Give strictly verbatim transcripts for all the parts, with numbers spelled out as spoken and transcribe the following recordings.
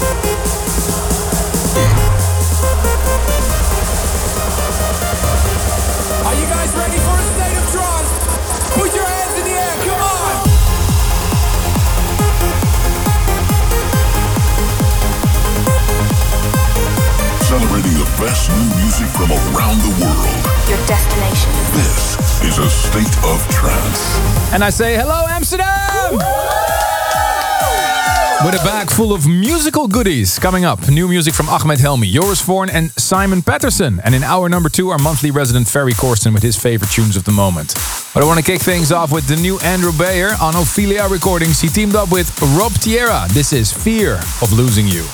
Are you guys ready for a state of trance? Put your hands in the air, come on! Celebrating the best new music from around the world. Your destination. This is a state of trance. And I say hello, Amsterdam! With a bag full of musical goodies. Coming up, new music from Ahmed Helmi, Joris Voorn and Simon Patterson. And in hour number two, our monthly resident Ferry Corsten with his favorite tunes of the moment. But I want to kick things off with the new Andrew Bayer on Ophelia Recordings. He teamed up with Rob Tierra. This is Fear of Losing You.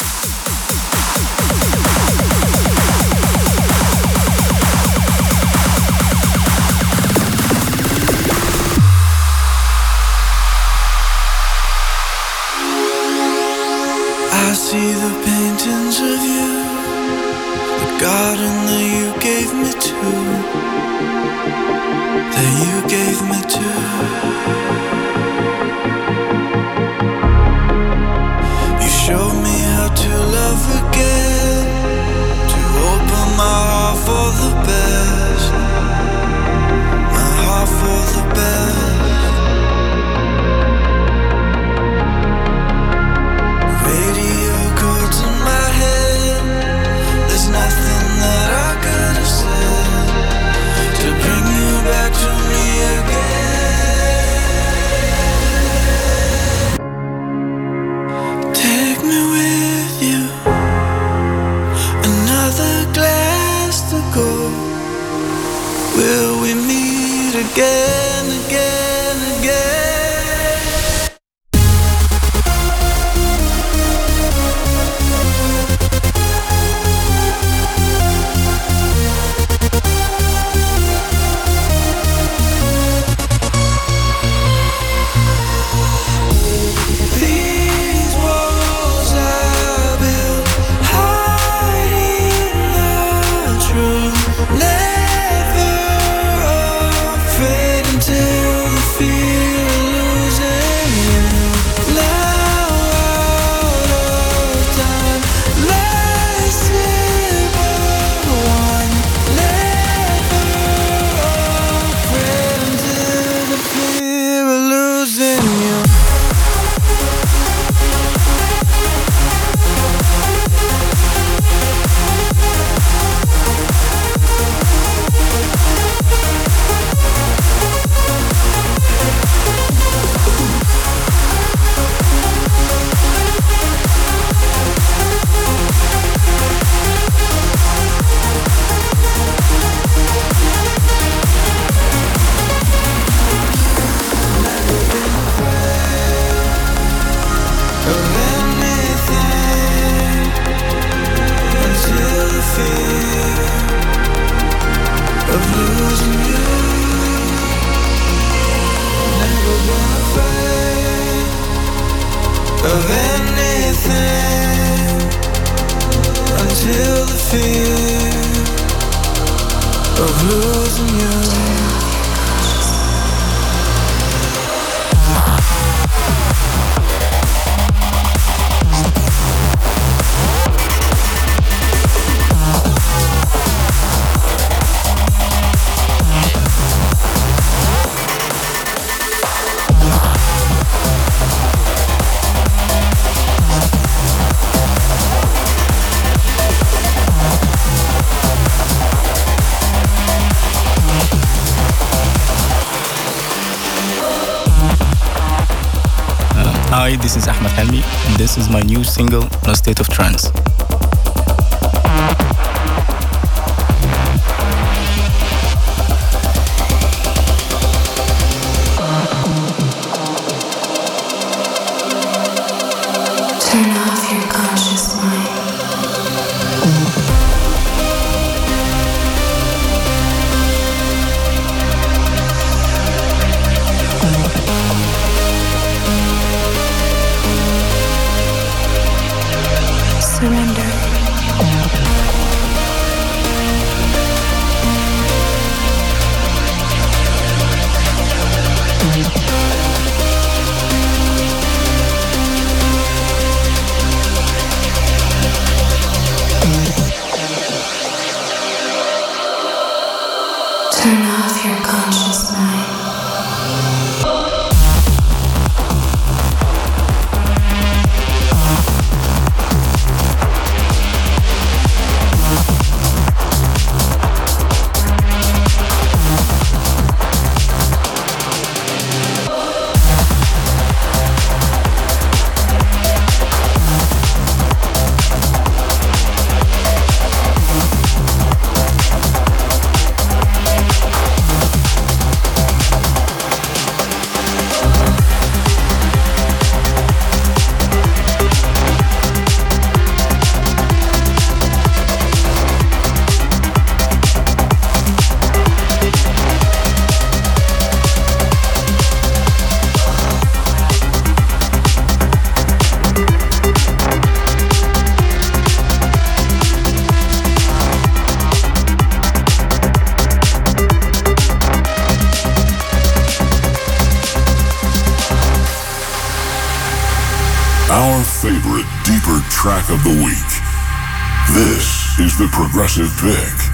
I see the paintings of you, the garden that you gave me to, that you gave me to. You showed me how to love again, to open my heart for the best, my heart for the best. Radio chords in my head, there's nothing that I could have said to bring you back to me again. Take me with you, another glass to go. Will we meet again, again, again? Of anything until the fear of losing you. Hi, this is Ahmed Helmi, and this is my new single, On a State of Trance. Turn off your conscious mind. Surrender. Our favorite deeper track of the week. This is the Progressive Pick.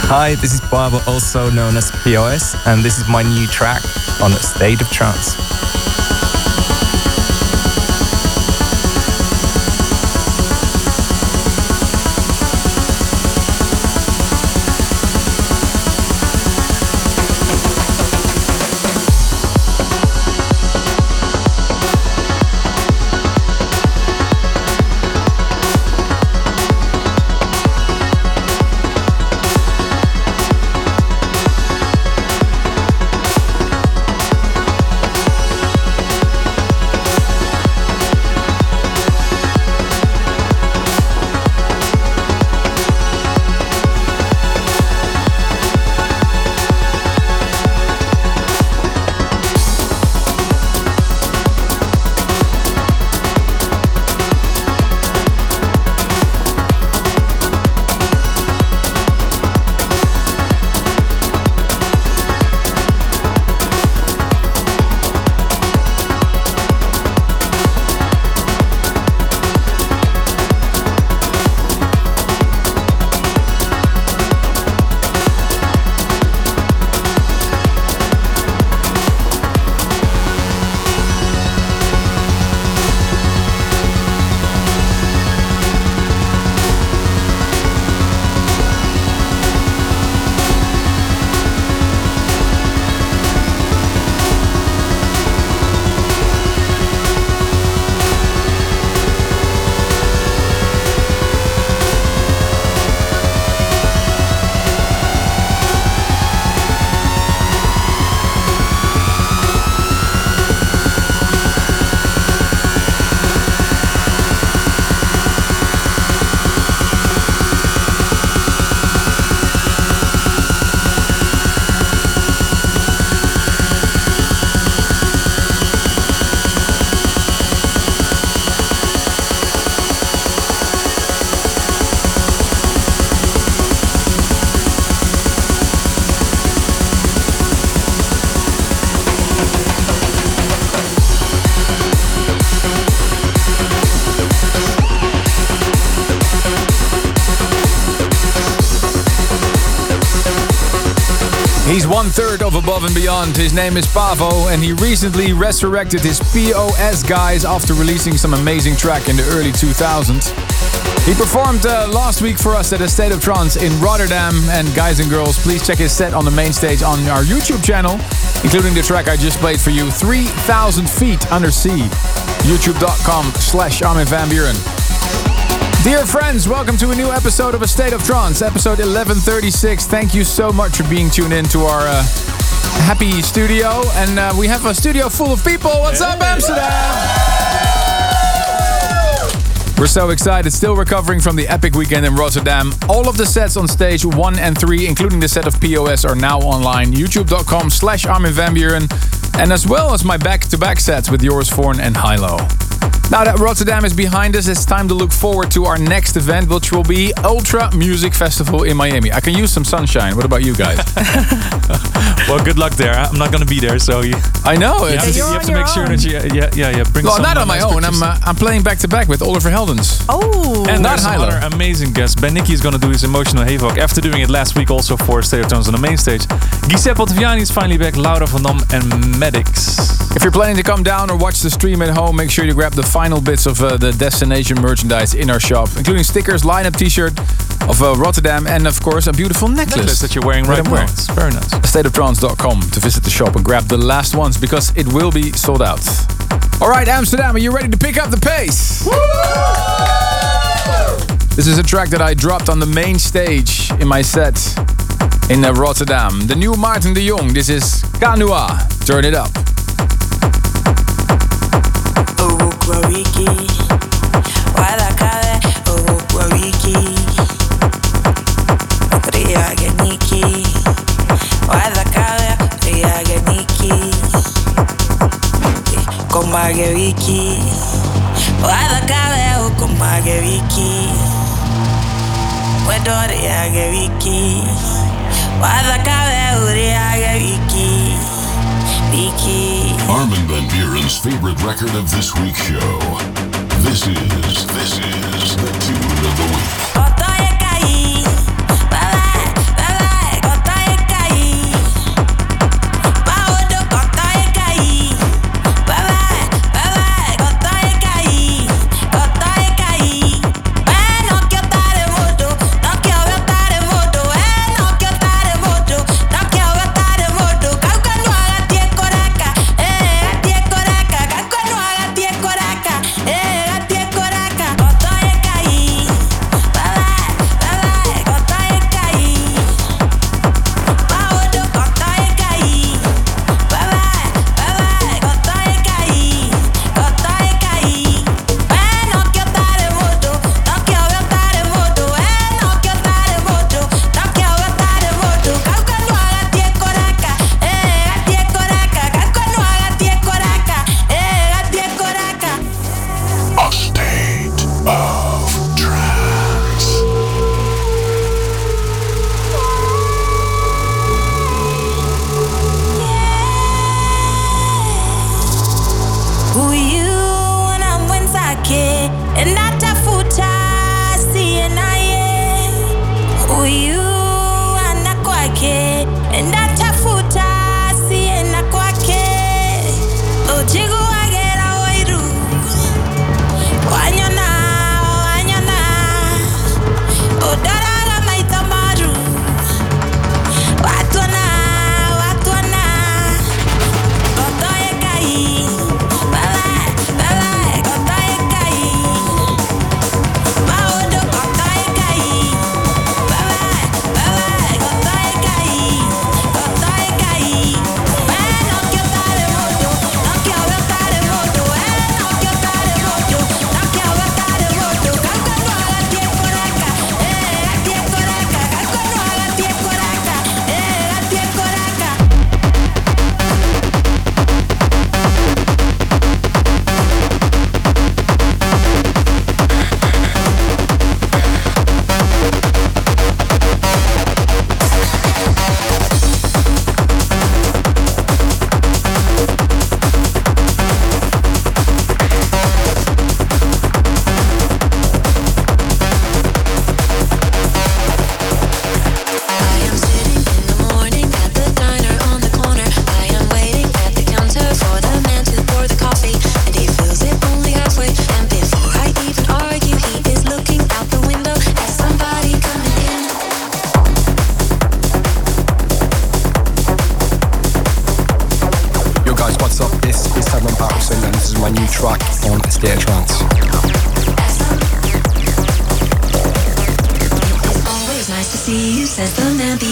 Hi, this is Pavo, also known as P O S, and this is my new track on State of Trance. He's one third of Above and Beyond. His name is Pavo, and he recently resurrected his P O S guys after releasing some amazing track in the early two thousands. He performed uh, last week for us at a State of Trance in Rotterdam. And guys and girls, please check his set on the main stage on our YouTube channel, including the track I just played for you, three thousand feet Under Sea. YouTube.com slash Armin van Buuren. Dear friends, welcome to a new episode of A State of Trance, episode eleven thirty-six. Thank you so much for being tuned in to our uh, happy studio. And uh, we have a studio full of people. What's up, Amsterdam? We're so excited, still recovering from the epic weekend in Rotterdam. All of the sets on stage one and three, including the set of P O S, are now online. YouTube.com slash Armin van Buuren. And as well as my back-to-back sets with Joris Voorn and Hilo. Now that Rotterdam is behind us, it's time to look forward to our next event, which will be Ultra Music Festival in Miami. I can use some sunshine. What about you guys? Well, good luck there. I'm not going to be there, so you, I know. you have to, you have to make sure own. that you, yeah, yeah, yeah. Bring Well, some not on my nice own. pictures. I'm uh, I'm playing back to back with Oliver Heldens. Oh, And Not there's some Hilo. other amazing guests. Ben Nicky is going to do his Emotional Havoc after doing it last week also for State of Trance on the main stage. Giuseppe Ottaviani is finally back, Laura van Dam and Maddox. If you're planning to come down or watch the stream at home, make sure you grab the final bits of uh, the destination merchandise in our shop, including stickers, line-up t-shirt of uh, Rotterdam, and of course a beautiful necklace, Necklace that you're wearing right That I'm now. wearing. It's very nice. state of trance dot com to visit the shop and grab the last ones because it will be sold out. All right, Amsterdam, are you ready to pick up the pace? This is a track that I dropped on the main stage in my set in uh, Rotterdam. The new Martin de Jong. This is Kanua. Turn it up. Margariki, wada cabello con Margariki, puedo de Margariki, wada cabello de Margariki, Vicky. Armin van Buuren's favorite record of this week's show. This is, this is the tune of the week. Otoye caí, bye bye, bye bye.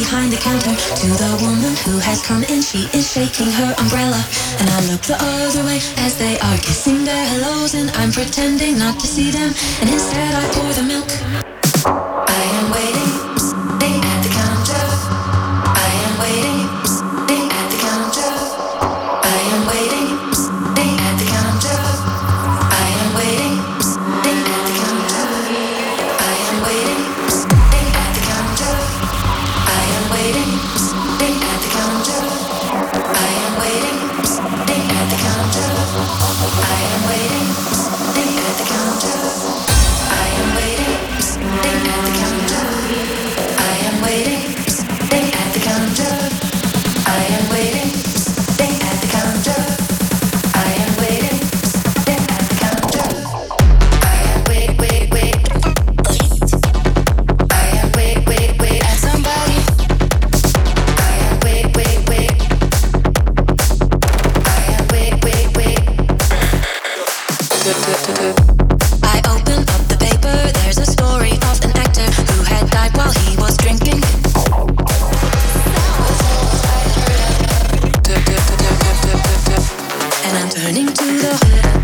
behind the counter to the woman who has come in. She is shaking her umbrella, and I look the other way as they are kissing their hellos, and I'm pretending not to see them, and instead I pour the milk. I am waiting, sitting at the counter. I am waiting, sitting at the counter. I am waiting, sitting at the counter. I am waiting, sitting at the counter. I am waiting, sitting at the counter. I am waiting, sitting at the counter. I am waiting, sitting at the counter. I am waiting, sitting at the counter. I am waiting, sitting at the counter. I am waiting, sitting at the counter. I am waiting, sitting at the counter. I am waiting, sitting at the counter. I am wait, wait, wait. I am wait, wait, wait at somebody. I am wait, wait, wait. I am wait, wait, wait. I open up the paper. There's a story of an actor who had died while he was drinking. And I'm turning to the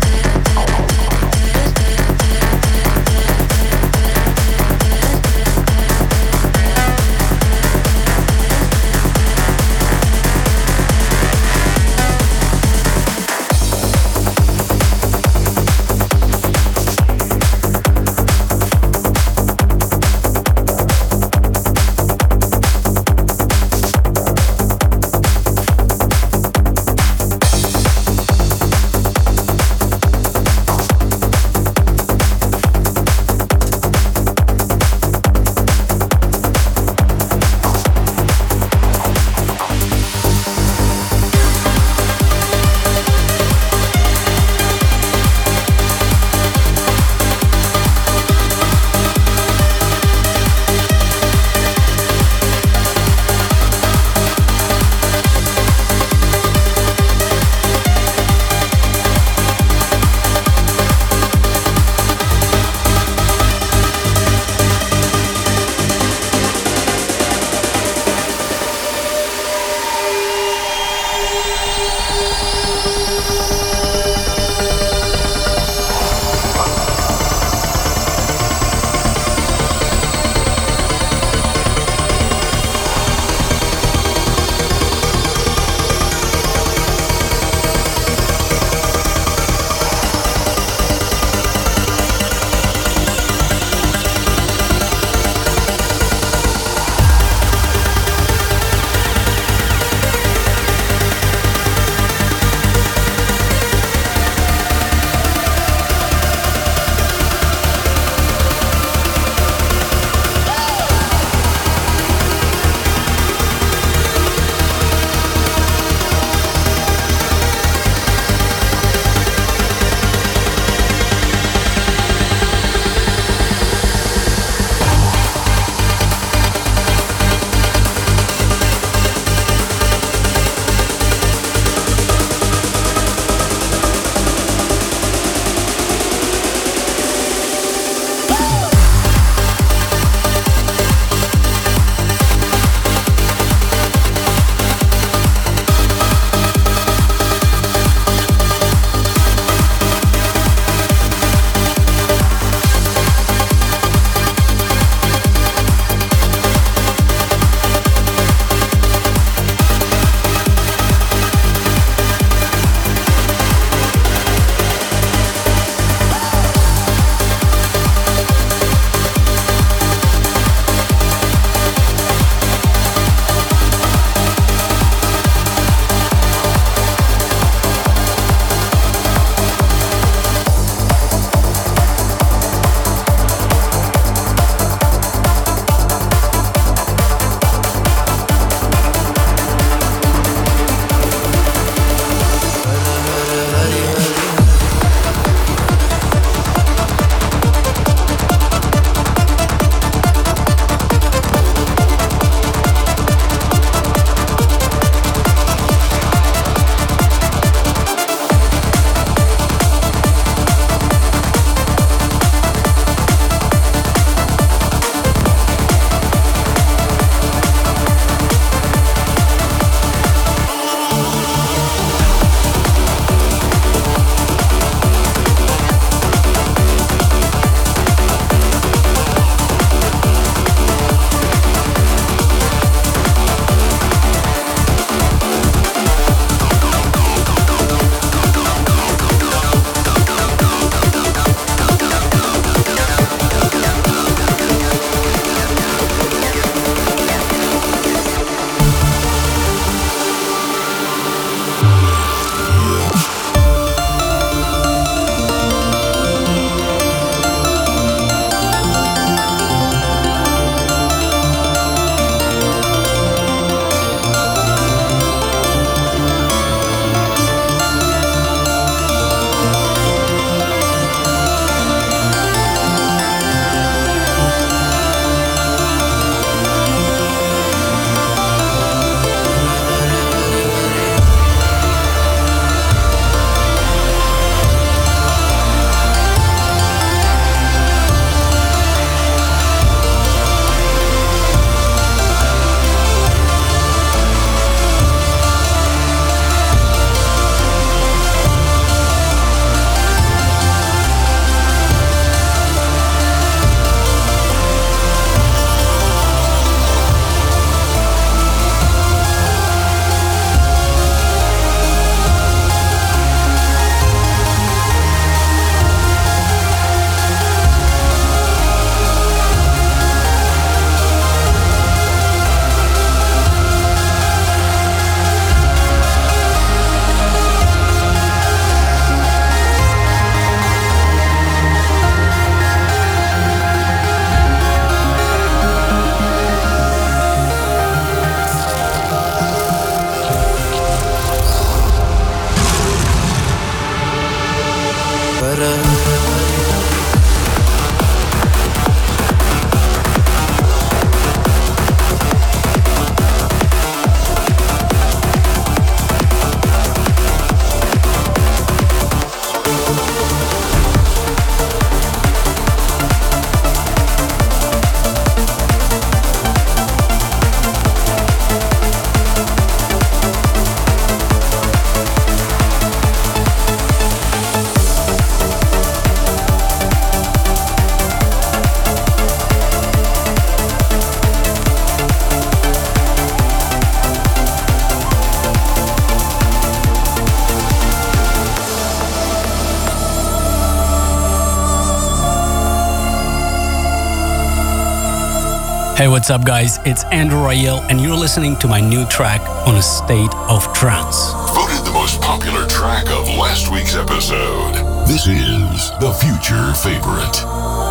Hey, what's up, guys? It's Andrew Rayel, and you're listening to my new track on A State of Trance. Voted the most popular track of last week's episode. This is the Future Favorite.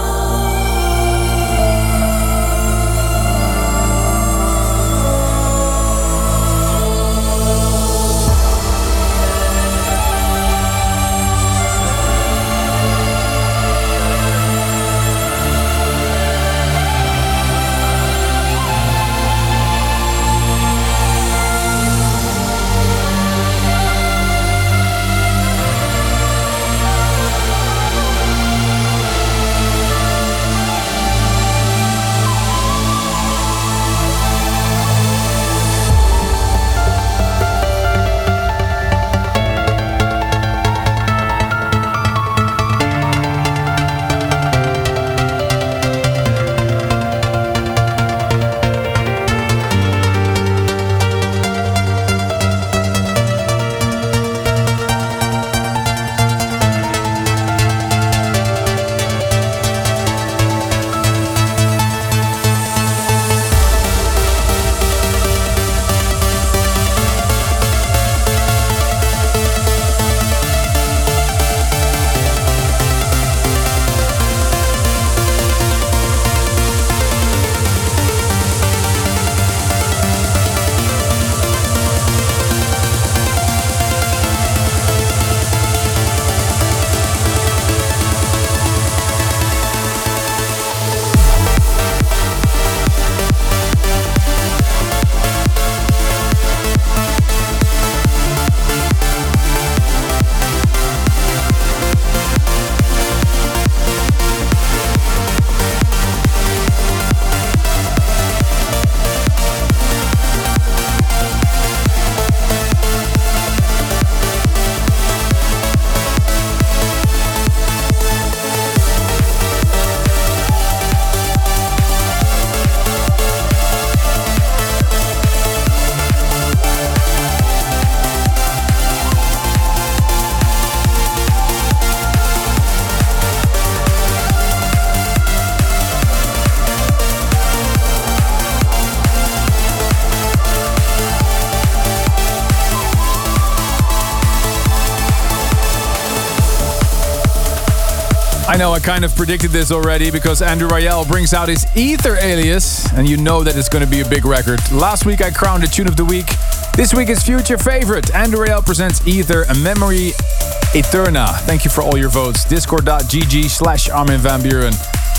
I know I kind of predicted this already because Andrew Rayel brings out his Ether alias, and you know that it's going to be a big record. Last week I crowned it Tune of the Week. This week is Future Favorite. Andrew Rayel presents Ether, a memory eterna. Thank you for all your votes. Discord.gg slash Armin van Buuren.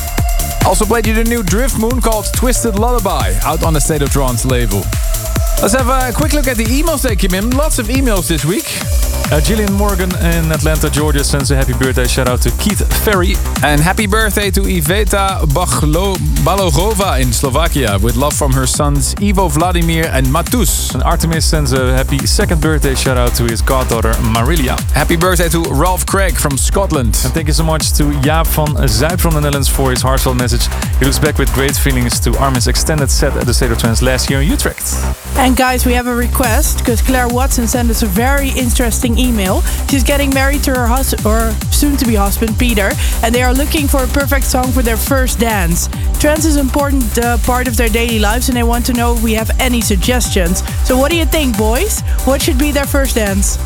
Also played you the new Drift Moon called Twisted Lullaby, out on the State of Trance label. Let's have a quick look at the emails that came in. Lots of emails this week. Uh, Gillian Morgan in Atlanta, Georgia sends a happy birthday shout out to Keith Ferry. And happy birthday to Iveta Bachlo- Balogova in Slovakia, with love from her sons Ivo, Vladimir and Matus. And Artemis sends a happy second birthday shout out to his goddaughter Marilia. Happy birthday to Ralph Craig from Scotland. And thank you so much to Jaap van Zuid from the Netherlands for his heartfelt message. He looks back with great feelings to Armin's extended set at the State of Trance last year in Utrecht. And guys, we have a request because Claire Watson sent us a very interesting email. She's getting married to her husband, or soon-to-be husband, Peter, and they are looking for a perfect song for their first dance. Trance is an important uh, part of their daily lives, and they want to know if we have any suggestions. So what do you think, boys? What should be their first dance?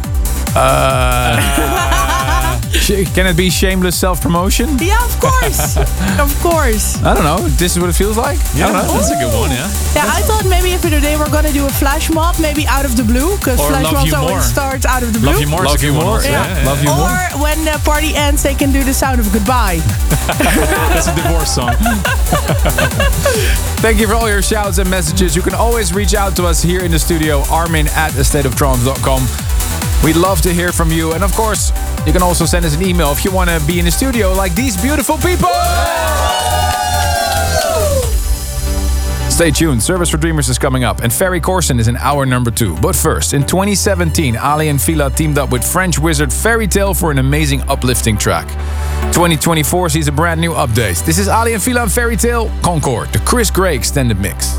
Uh... Can it be shameless self-promotion? Yeah, of course. Of course. I don't know. This is what it feels like? Yeah, I don't know. that's a good one, yeah. Yeah, I thought maybe if they were going to do a flash mob, maybe out of the blue, because Or flash Love mobs You always More. start out of the blue. Love You More. Love You More. Yeah. Yeah. Love You Or More. when the party ends, they can do the sound of goodbye. That's a divorce song. Thank you for all your shouts and messages. You can always reach out to us here in the studio, armin at a state of trance dot com. We'd love to hear from you. And of course, you can also send us an email if you want to be in the studio like these beautiful people. Stay tuned. Service for Dreamers is coming up, and Ferry Corsten is in hour number two. But first, in twenty seventeen, Ali and Fila teamed up with French wizard Fairy Tale for an amazing uplifting track. twenty twenty-four sees a brand new update. This is Ali and Fila and Fairy Tale, Concord, the Chris Gray extended mix.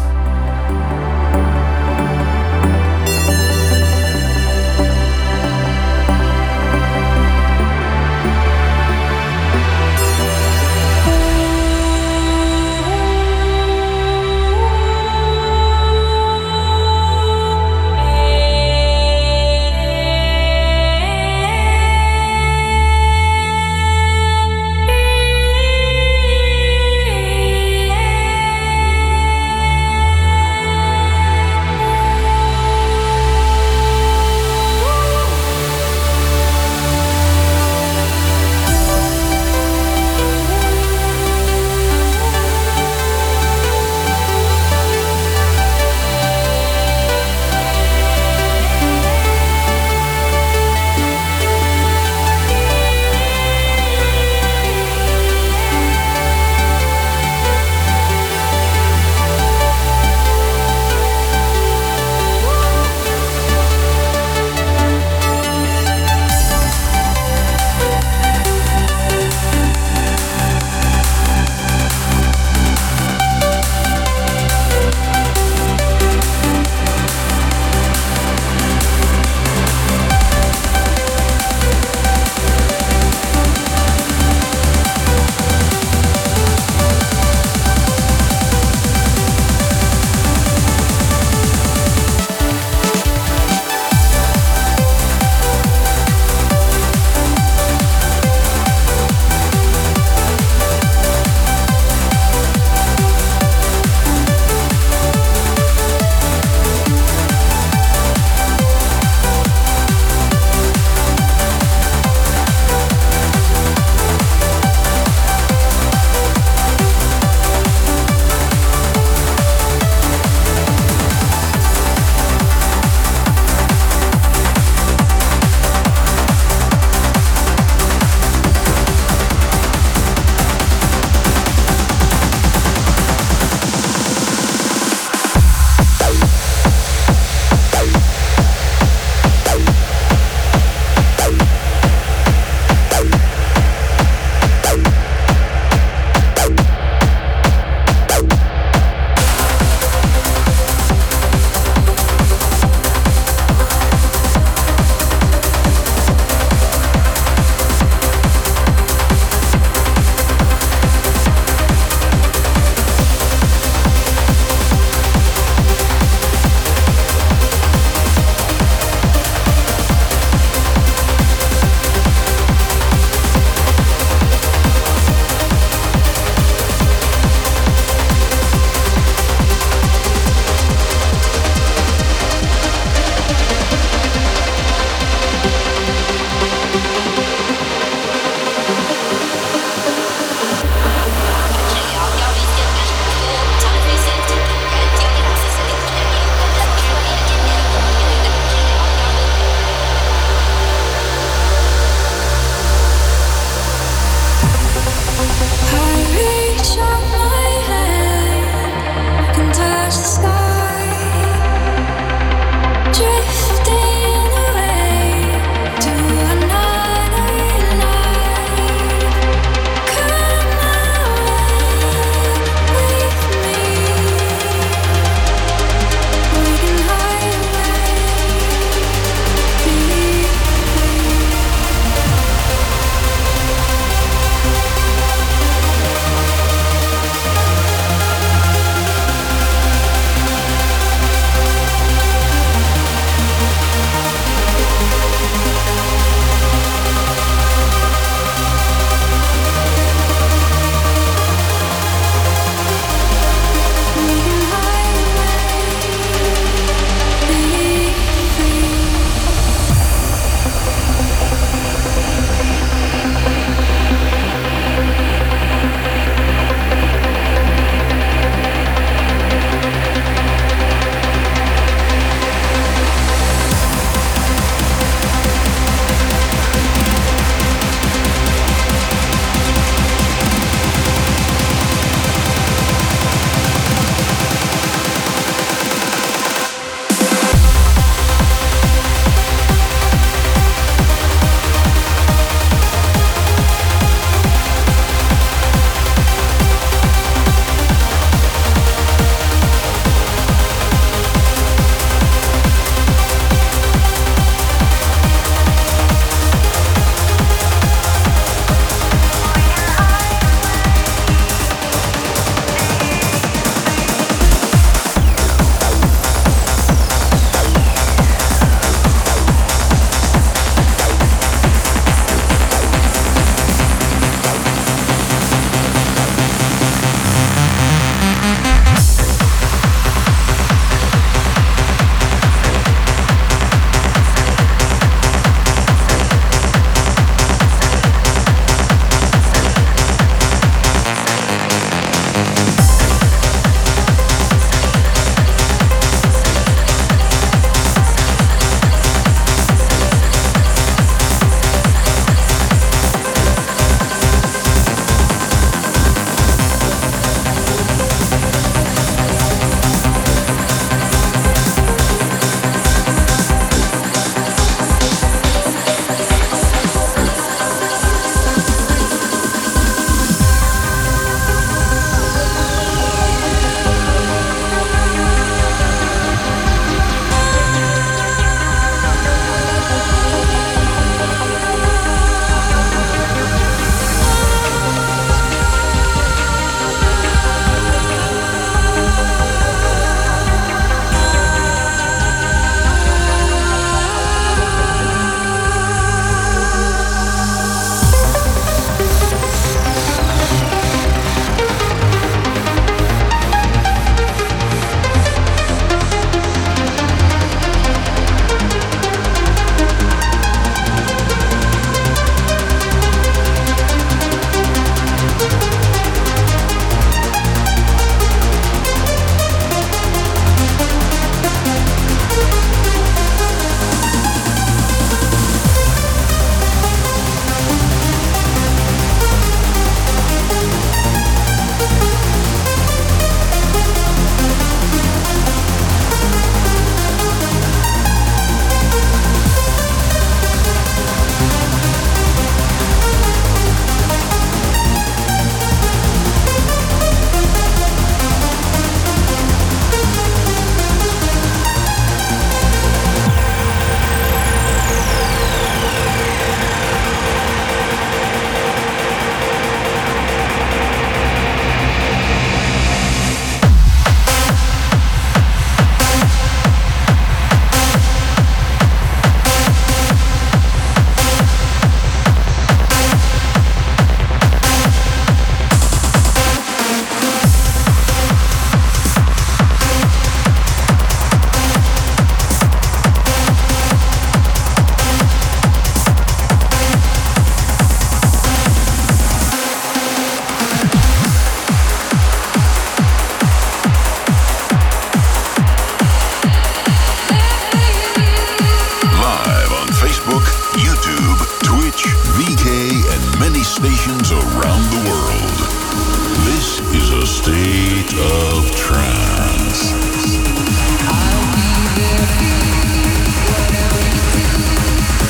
State of Trance. I'll be there for you, whatever you do.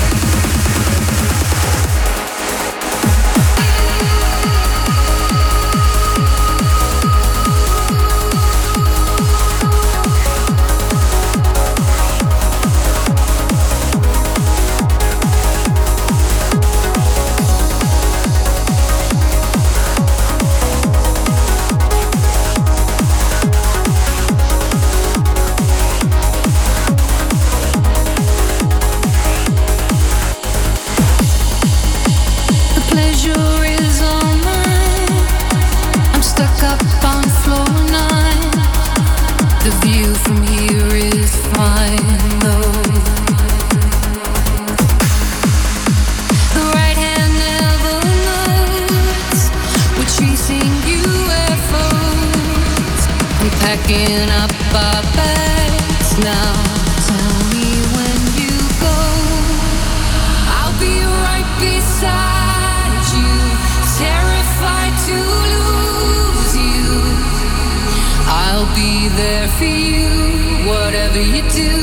Packing up our bags now. Tell me when you go. I'll be right beside you, terrified to lose you. I'll be there for you, whatever you do.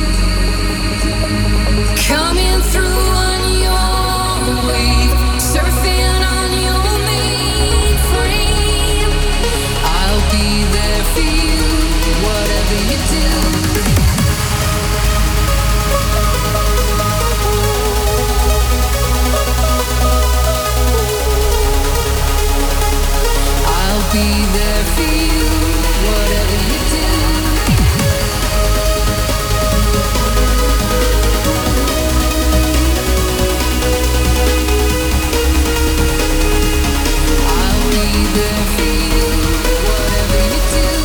Coming through on your wave, surfing on your mainframe. I'll be there for you, whatever you do. I'll be there for you, whatever you do. I'll be there for you, whatever you do.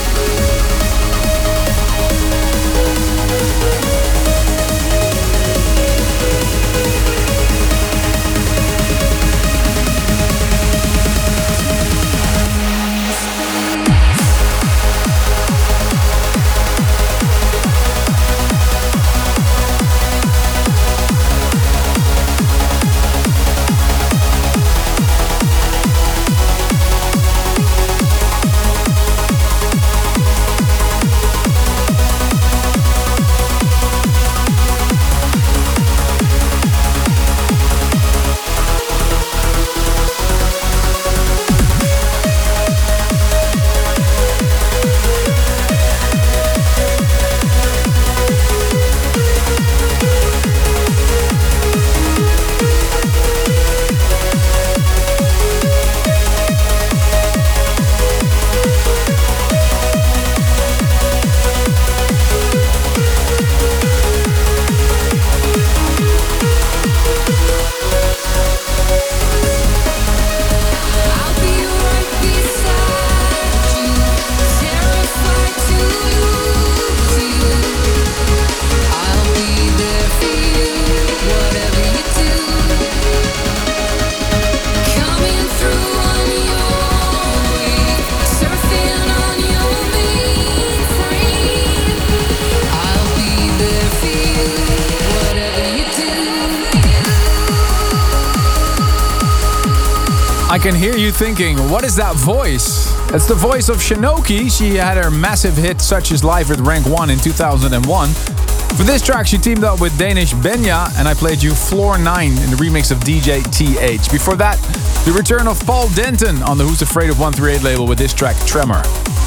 I can hear you thinking, what is that voice? It's the voice of Shinoki. She had her massive hit Such Is Life with Rank one in two thousand one. For this track, she teamed up with Danish Benya, and I played you Floor nine in the remix of D J T H. Before that, the return of Paul Denton on the Who's Afraid of one thirty-eight label with this track, Tremor.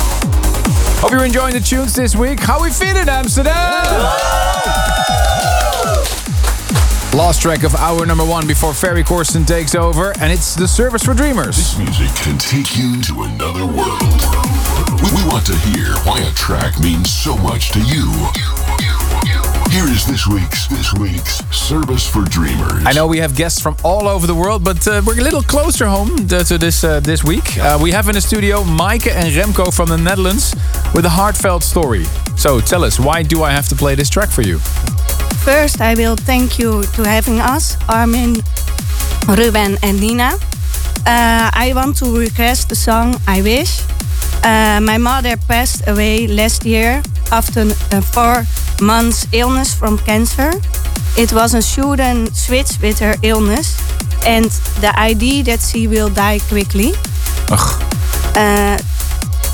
Hope you're enjoying the tunes this week. How we feeling, Amsterdam? Last track of hour number one before Ferry Corsten takes over, and it's The Service for Dreamers. This music can take you to another world. We, we want to hear why a track means so much to you. Here is this week's this week's Service for Dreamers. I know we have guests from all over the world, but uh, we're a little closer home to, to this uh, this week. Uh, we have in the studio Maaike and Remco from the Netherlands with a heartfelt story. So tell us, why do I have to play this track for you? First, I will thank you to having us, Armin, Ruben and Nina. Uh, I want to request the song I Wish. Uh, my mother passed away last year after a four months illness from cancer. It was a sudden switch with her illness and the idea that she will die quickly. Ugh. Uh,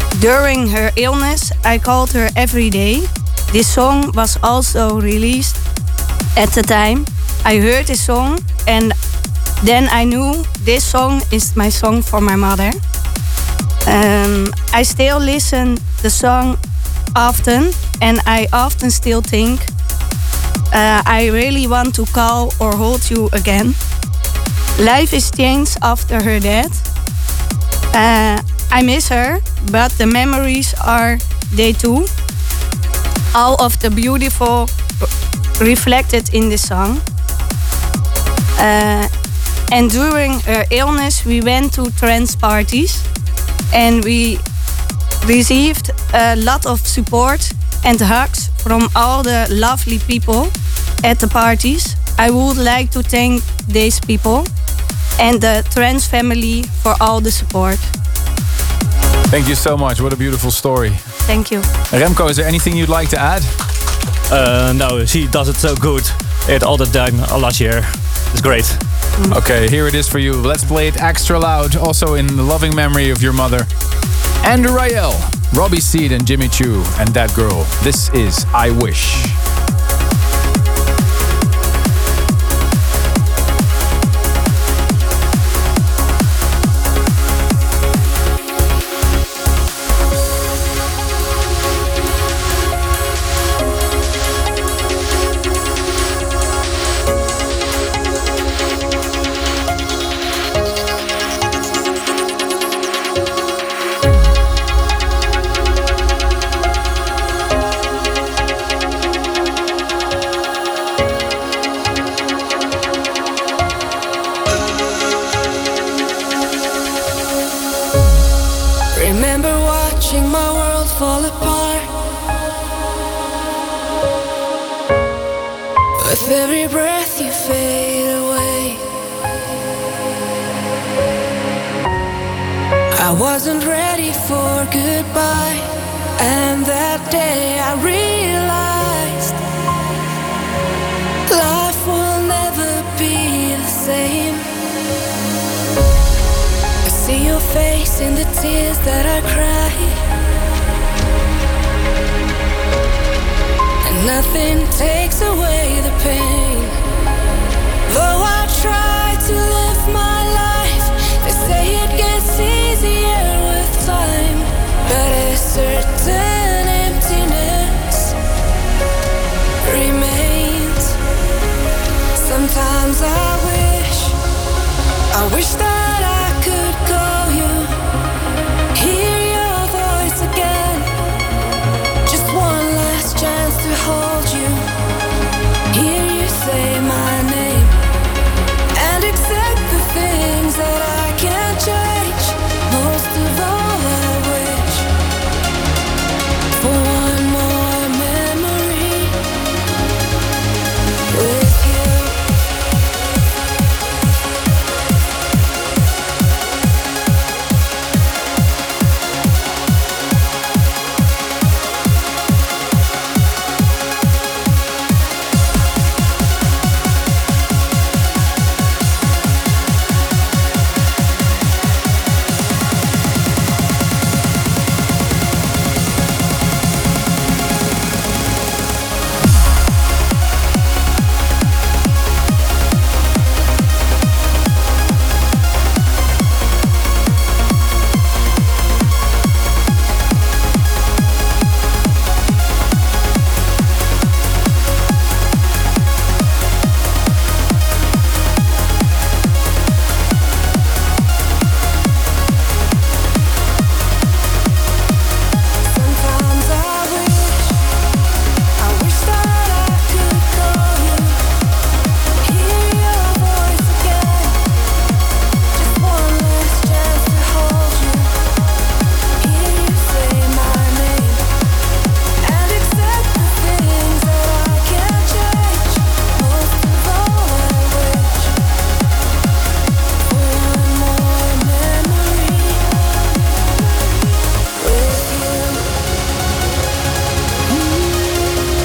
During her illness, I called her every day. This song was also released at the time. I heard this song and then I knew this song is my song for my mother. Um, I still listen the song often and I often still think uh, I really want to call or hold you again. Life is changed after her death. Uh, I miss her, but the memories are they too. All of the beautiful reflected in the song. Uh, and during her illness, we went to trance parties and we received a lot of support and hugs from all the lovely people at the parties. I would like to thank these people and the trans family for all the support. Thank you so much. What a beautiful story. Thank you. Remco, is there anything you'd like to add? Uh, no, she does it so good. It all the time, last year. It's great. Mm. Okay, here it is for you. Let's play it extra loud, also in the loving memory of your mother. Andrew Rayel, Robbie Seed and Jimmy Choo and That Girl. This is I Wish.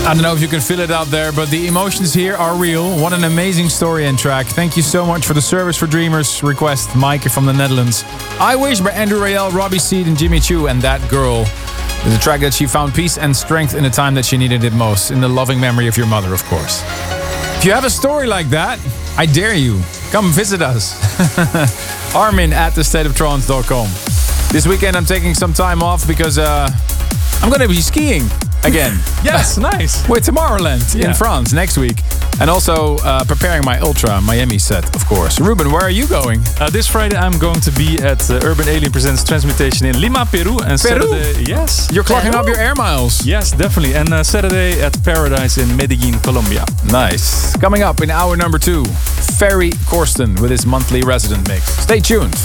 I don't know if you can feel it out there, but the emotions here are real. What an amazing story and track. Thank you so much for the Service for Dreamers request, Mike from the Netherlands. I Wish by Andrew Rayel, Robbie Seed and Jimmy Choo, and That Girl is a track that she found peace and strength in a time that she needed it most, in the loving memory of your mother, of course. If you have a story like that, I dare you. Come visit us. Armin at the state of trance dot com. This weekend I'm taking some time off because uh, I'm going to be skiing again. Yes, nice. With Tomorrowland Yeah. in France next week. And also uh, preparing my Ultra Miami set, of course. Ruben, where are you going? Uh, this Friday I'm going to be at uh, Urban Alien Presents Transmutation in Lima, Peru. And Peru? Saturday, yes. You're clocking up your air miles. Yes, definitely. And uh, Saturday at Paradise in Medellin, Colombia. Nice. Coming up in hour number two, Ferry Corsten with his monthly resident mix. Stay tuned.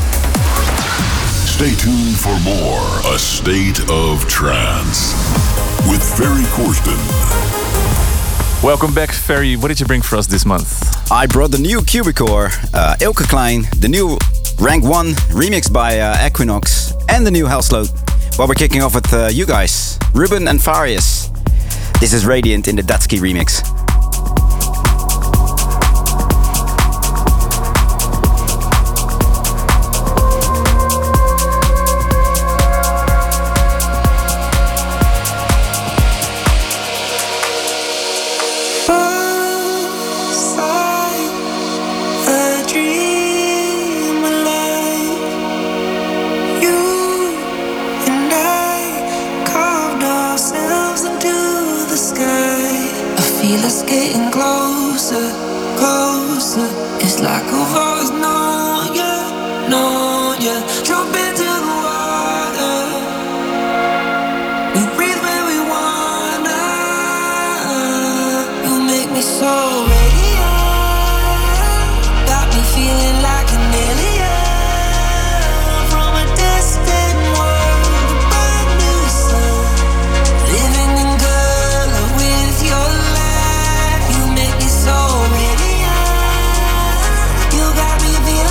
Stay tuned for more A State of Trance with Ferry Corsten. Welcome back, Ferry. What did you bring for us this month? I brought the new Cubicore, uh, Ilke Klein, the new Rank one remix by uh, Equinox, and the new Hellslow. Well, we're kicking off with uh, you guys, Ruben and Farius. This is Radiant in the Datsky remix. Feel us getting closer, closer. It's like I've always known you, known you. Jump into the water. We breathe when we wanna. You make me so radiant. Got me feeling like an alien from a distant world, a brand new sun. Living in color with your light. So radiant, you got me feeling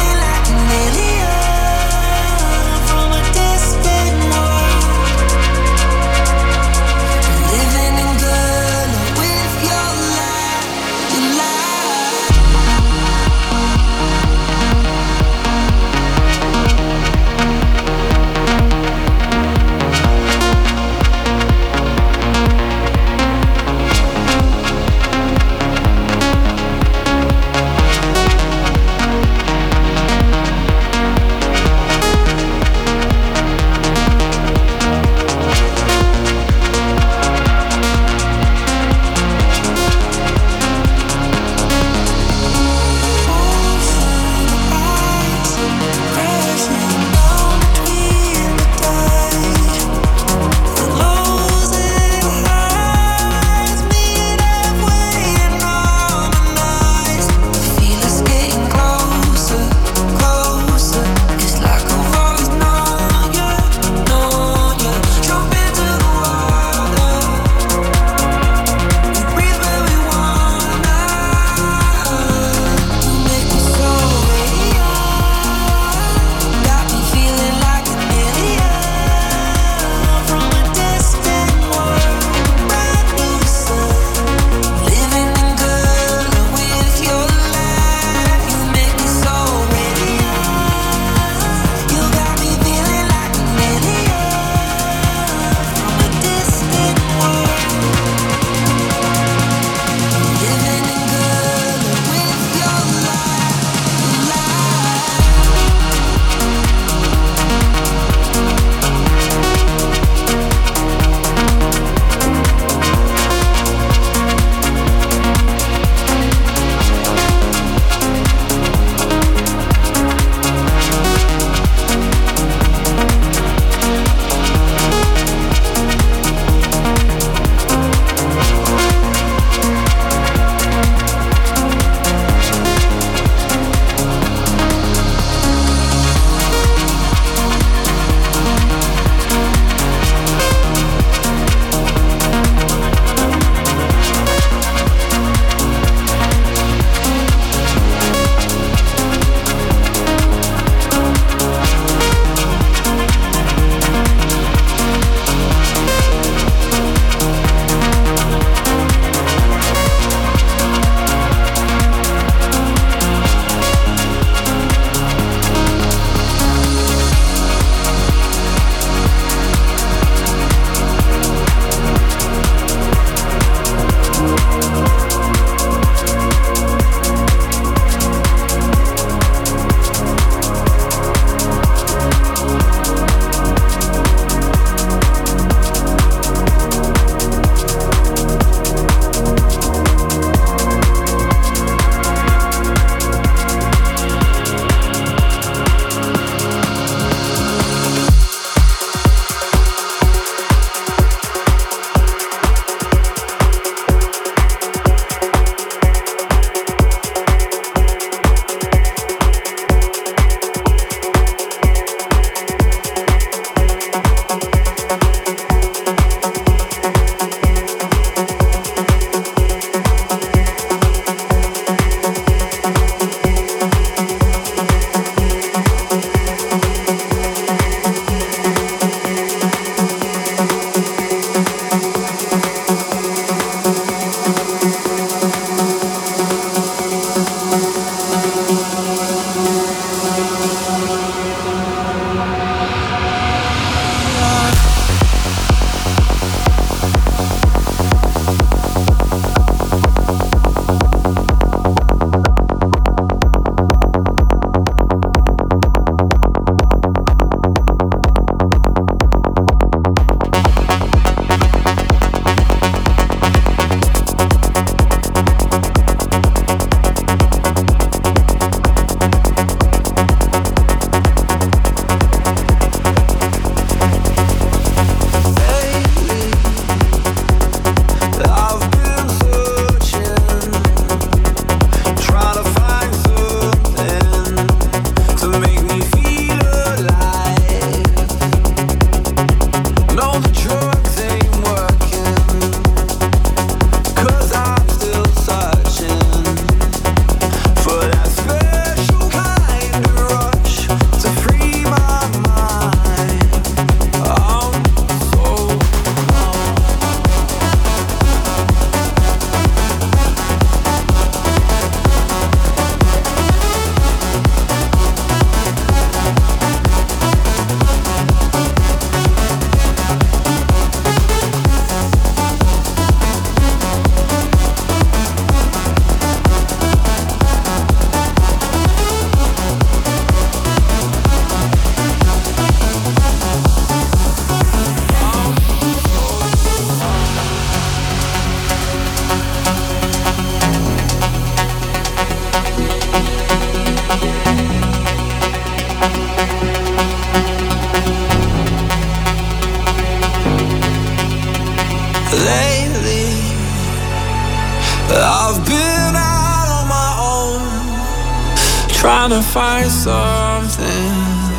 trying to find something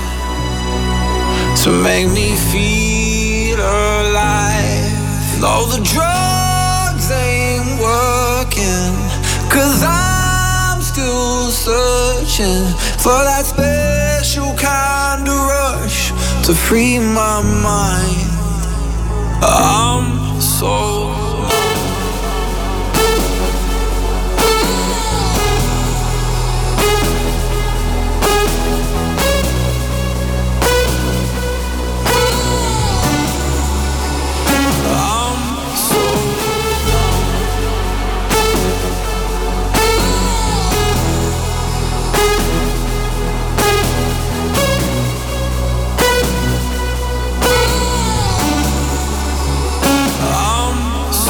to make me feel alive. No, the drugs ain't working, 'cause I'm still searching for that special kind of rush to free my mind. I'm so I'm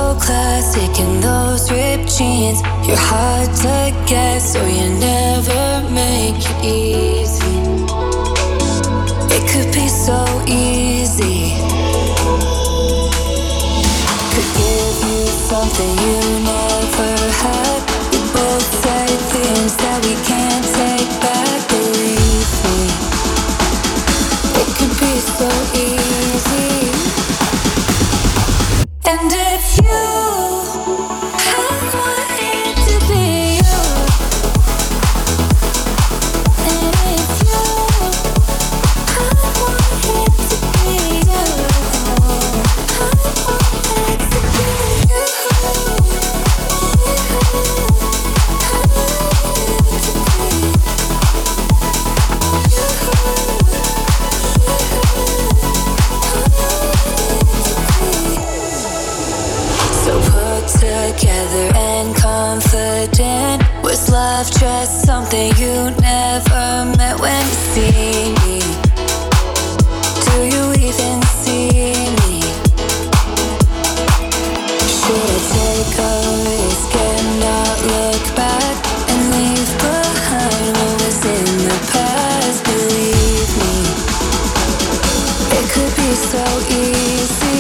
so classic in those ripped jeans. You're hard to get, so you never make it easy. It could be so easy. Could give you something you never had. We both say things that we can't take back. Believe me, it could be so easy. And it's you. I want it to be you. And it's you. I want it to be you. I want it to be you. So put together and confident. Was love just something you never meant when you see me? Do you even see me? Should I take a risk and not look back and leave behind what was in the past? Believe me, it could be so easy.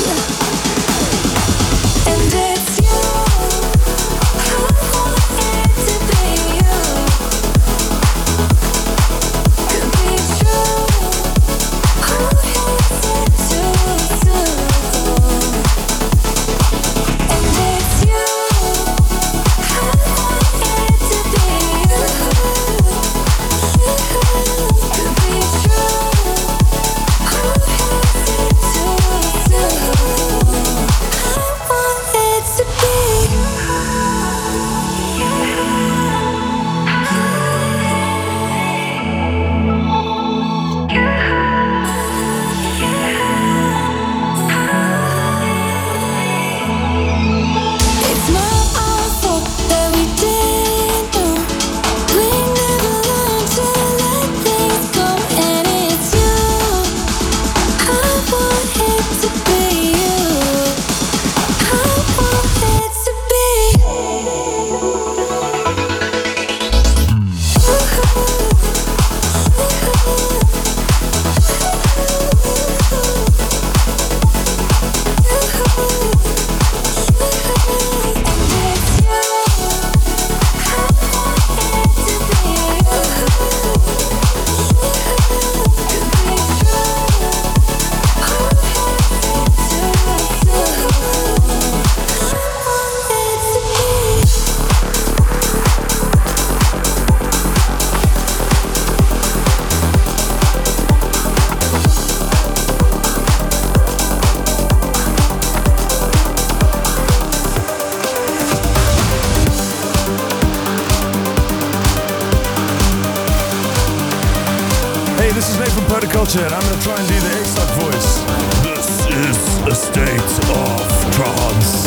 And it's you. I want it to be you. Could be true. Who is it to do? And it's you. I want it to be you. Could be true. Who is it to do? I want it to be. It's my own fault that we didn't know. We never learned to let things go. And it's you. I want it to be you. I want it to be. Hey, this is Nate from Permaculture, and I'm going to try and do the A-Stock voice. This is a state of trance.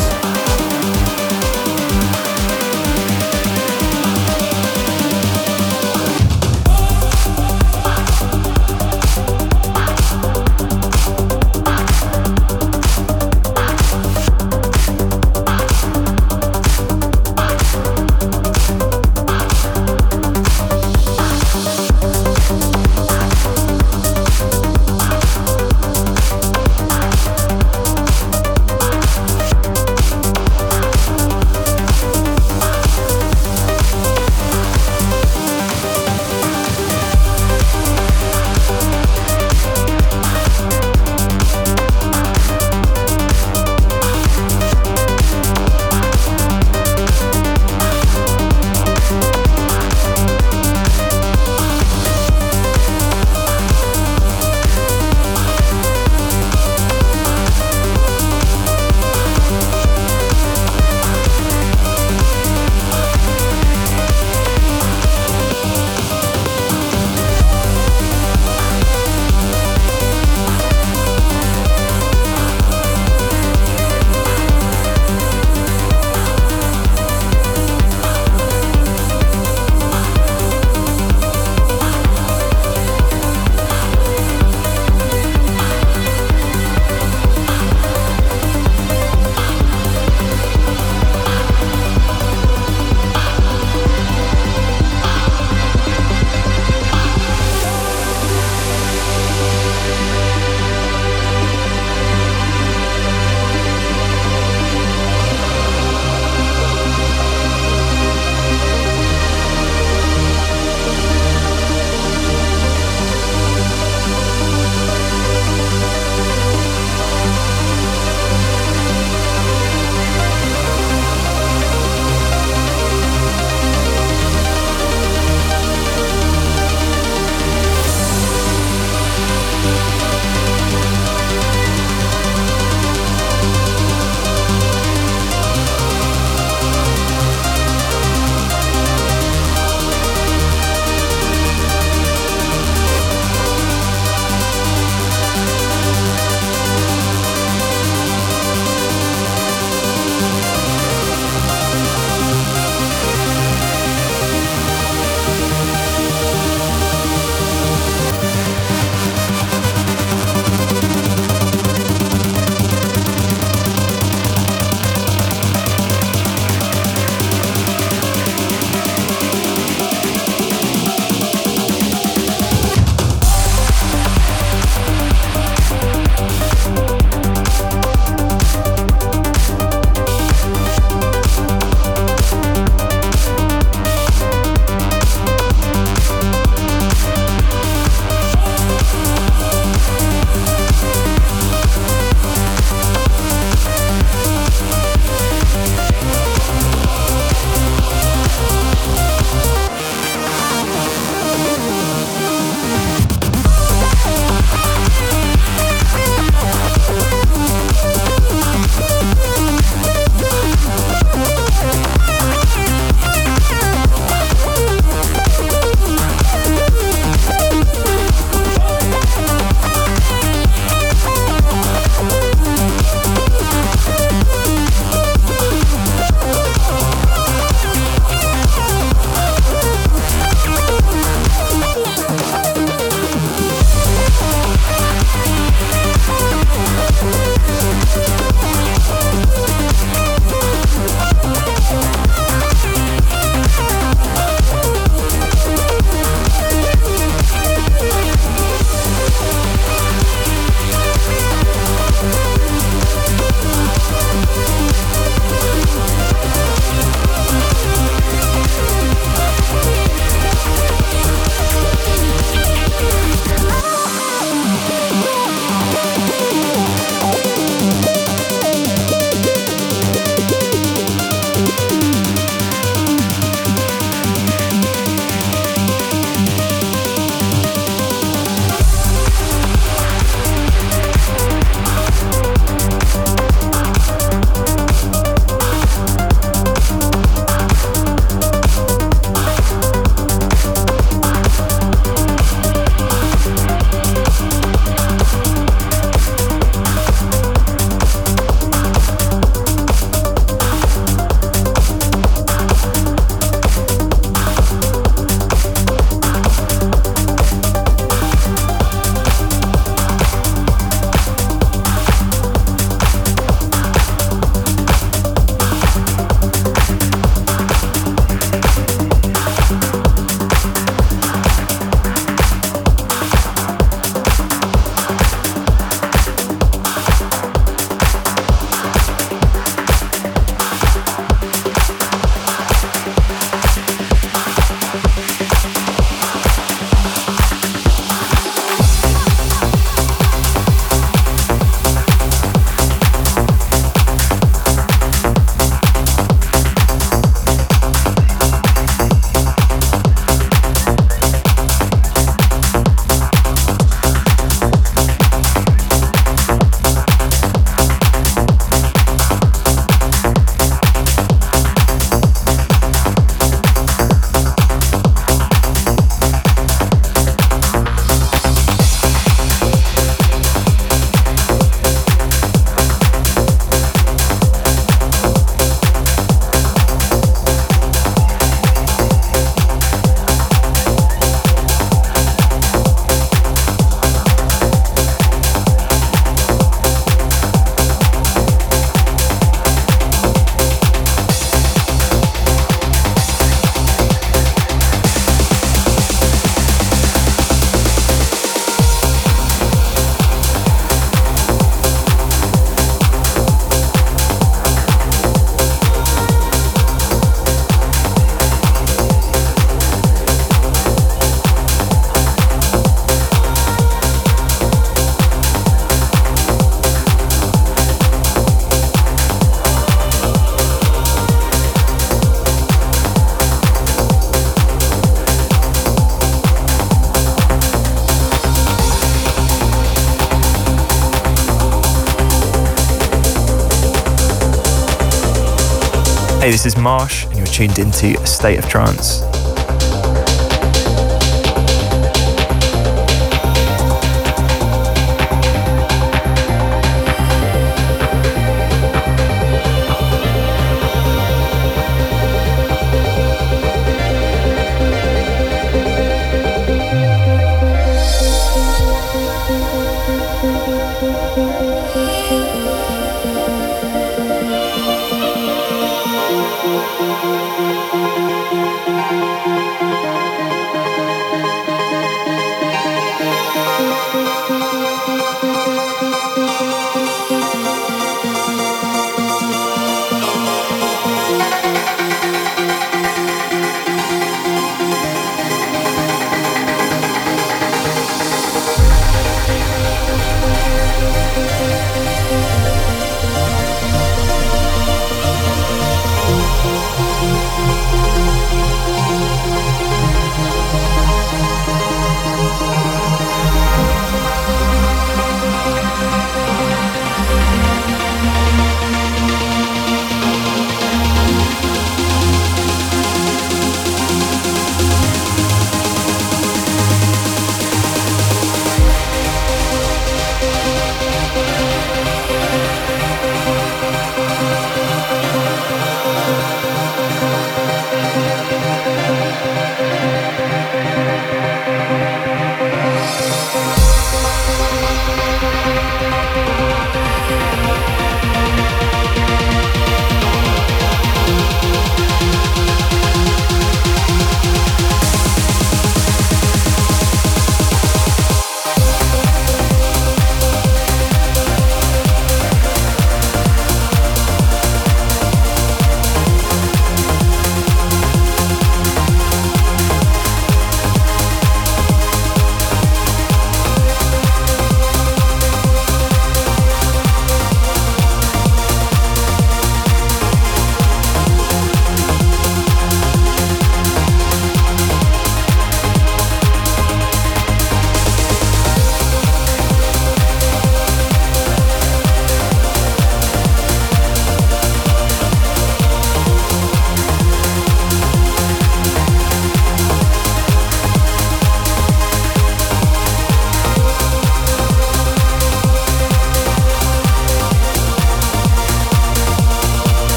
Hey, this is Marsh, and you're tuned into A State of Trance.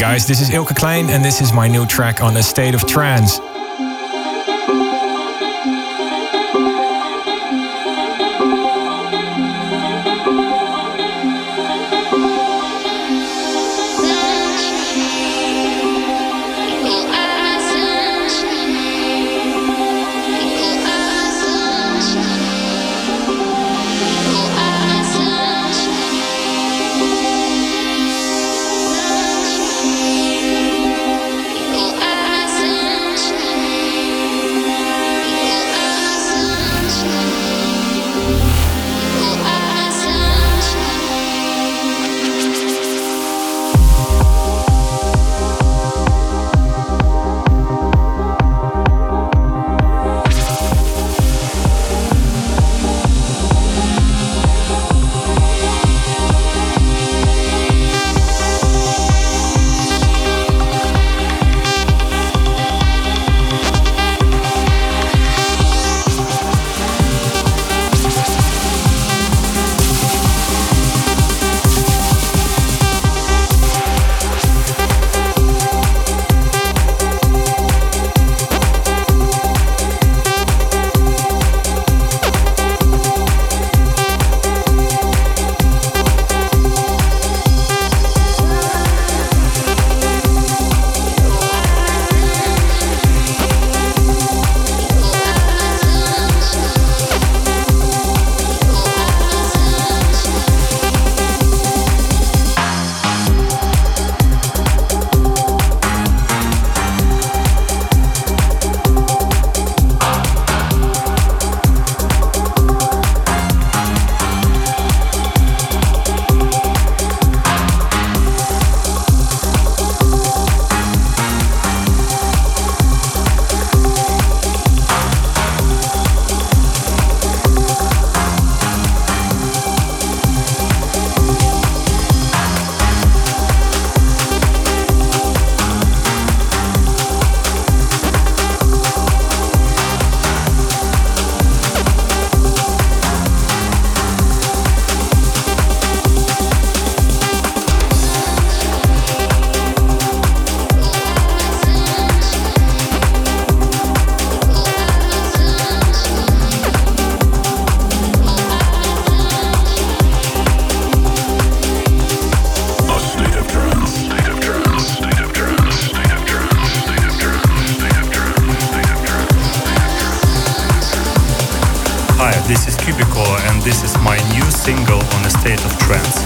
guys. This is Ilke Klein, and this is my new track on A State of Trance. This is my new single on A State of Trance.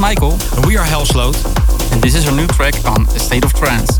Michael. And we are Hellsloat. And this is our new track on A State of Trance.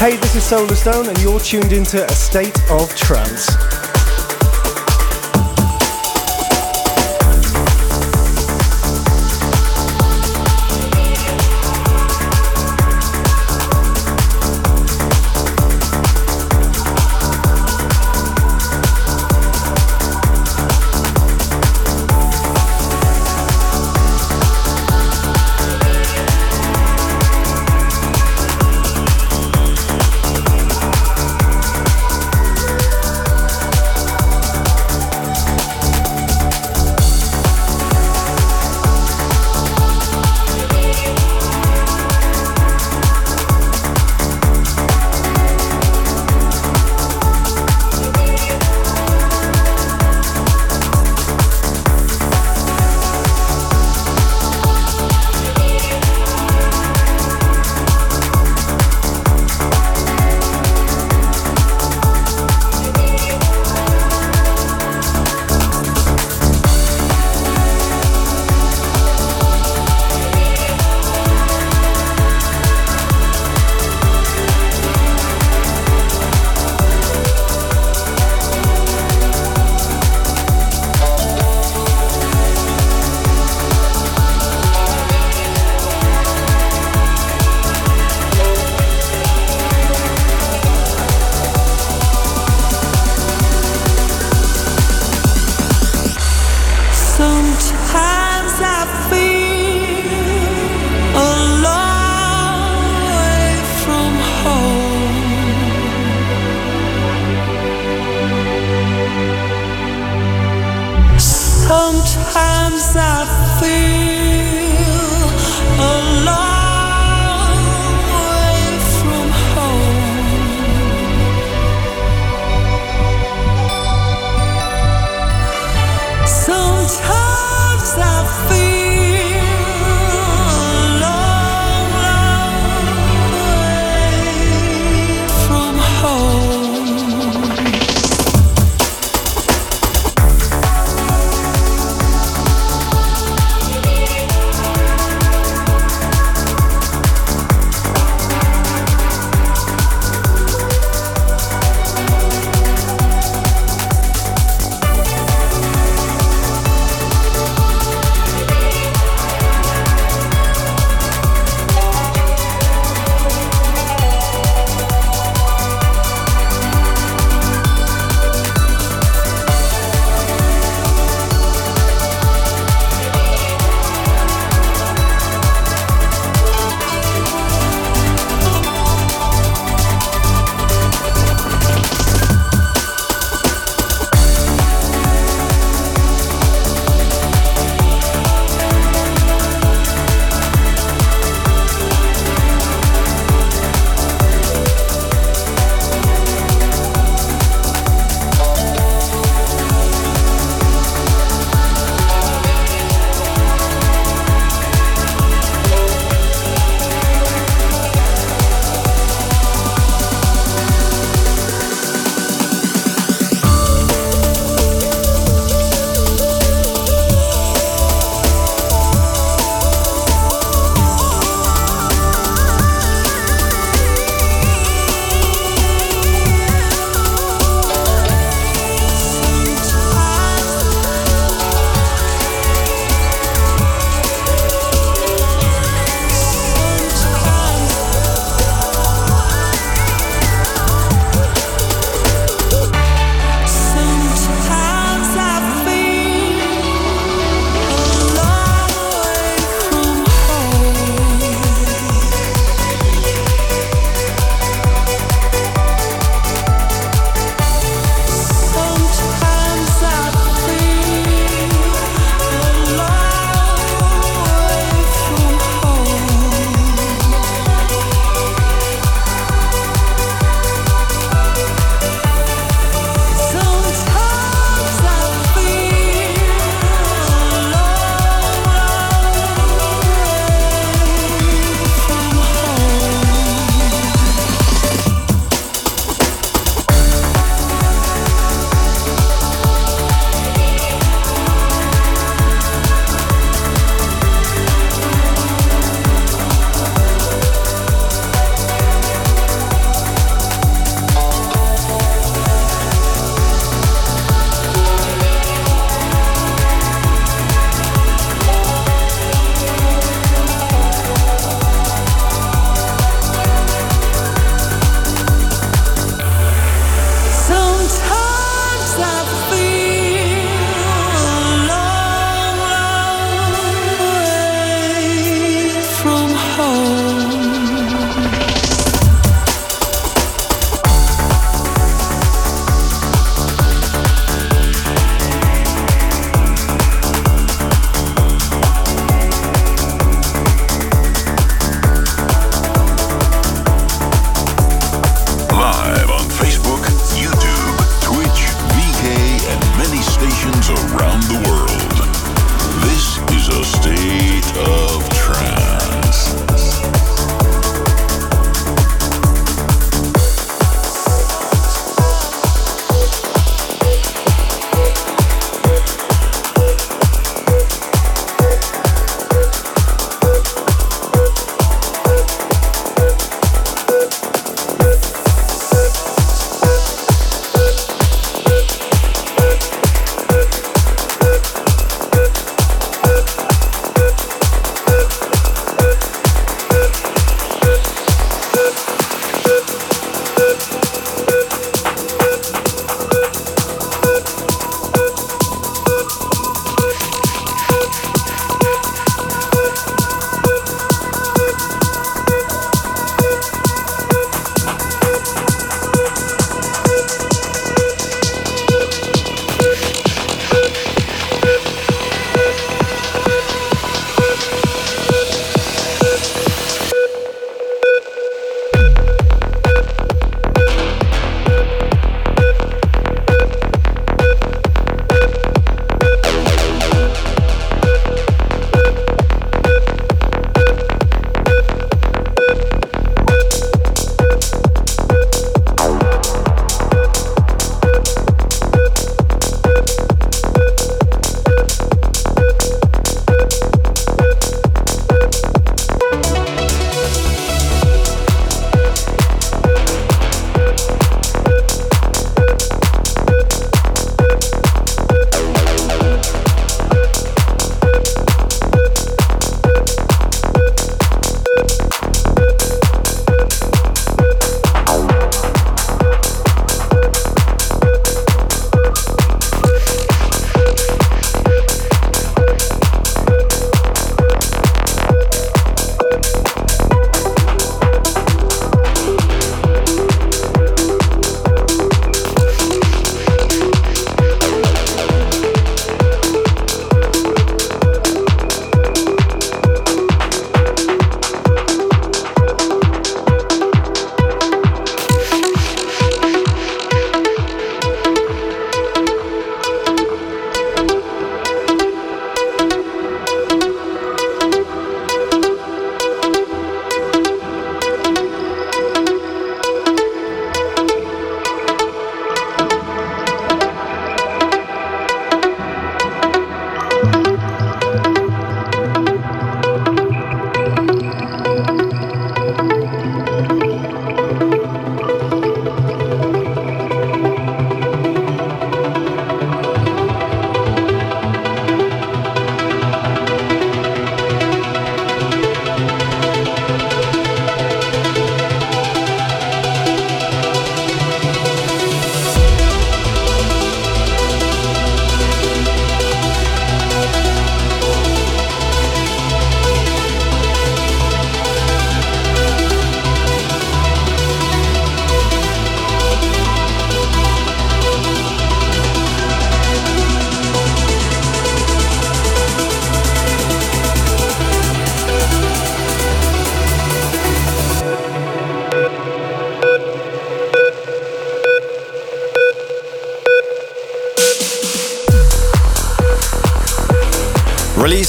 Hey, this is Solar Stone, and you're tuned into A State of Trance. Sometimes I feel a long way from home. Sometimes I feel a long, long way from home.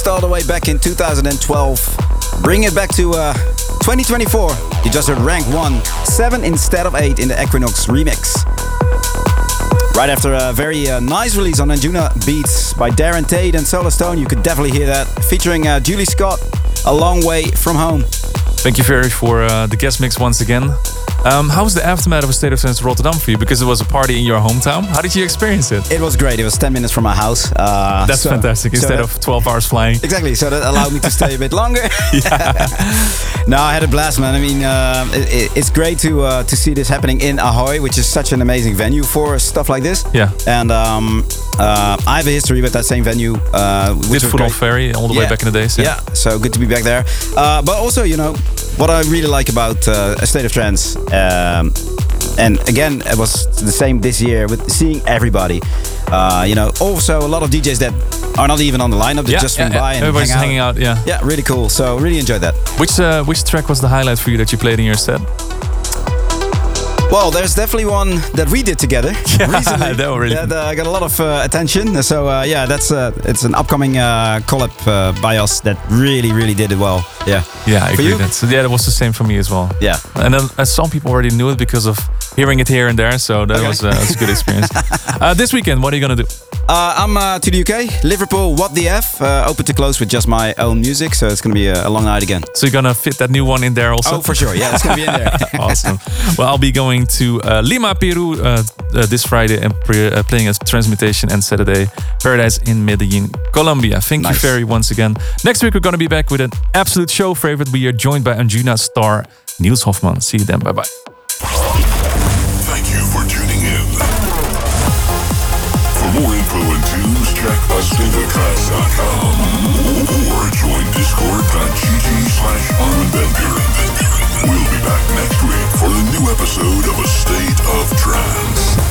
released all the way back in two thousand twelve. Bring it back to uh, twenty twenty-four. You just heard Rank one, seven instead of eight in the Equinox remix. Right after a very uh, nice release on Anjuna Beats by Darren Tate and Solar Stone, you could definitely hear that. Featuring uh, Julie Scott, A Long Way From Home. Thank you, Ferry, for uh, the guest mix once again. Um, how was the aftermath of A State of Trance Rotterdam for you? Because it was a party in your hometown. How did you experience it? It was great. It was ten minutes from my house. Uh, That's so, fantastic. Instead so of twelve hours flying. Exactly. So that allowed me to stay a bit longer. No, I had a blast, man. I mean, uh, it, it's great to uh, to see this happening in Ahoy, which is such an amazing venue for stuff like this. Yeah. And um, uh, I have a history with that same venue. Uh, Did Foot on Ferry all the yeah. way back in the days. Yeah. yeah. So good to be back there. Uh, but also, you know, what I really like about uh, A State of Trance, um, and again, it was the same this year with seeing everybody. Uh, you know, also a lot of D Js that are not even on the lineup, that yeah, just yeah, swing yeah. by and everybody's hang out. hanging out. Yeah, yeah, really cool. So really enjoyed that. Which uh, which track was the highlight for you that you played in your set? Well, there's definitely one that we did together yeah, recently. that really that uh, got a lot of uh, attention. So uh, yeah, that's uh, it's an upcoming uh, collab uh, by us that really, really did it well. Yeah, yeah, I for agree. You? That's, yeah, that was the same for me as well. Yeah, and then uh, some people already knew it because of hearing it here and there. So that okay. was, uh, was a good experience. uh, this weekend, what are you gonna do? Uh, I'm uh, to the U K, Liverpool. What the F? Uh, open to close with just my own music, so it's gonna be a, a long night again. So you're gonna fit that new one in there also? Oh, for sure. Yeah, it's gonna be in there. Awesome. Well, I'll be going to uh, Lima, Peru uh, uh, this Friday and pre- uh, playing a Transmutation, and Saturday Paradise in Medellin, Colombia. Thank nice. you, Ferry, once again. Next week we're gonna be back with an absolute show favorite. We are joined by Anjuna star Niels Hofman. See you then. Bye bye. Thank you for tuning in. For more info and tunes, check a state of trance dot com or join discord.gg slash Armin Van Buren. We'll be back next week for a new episode of A State of Trance.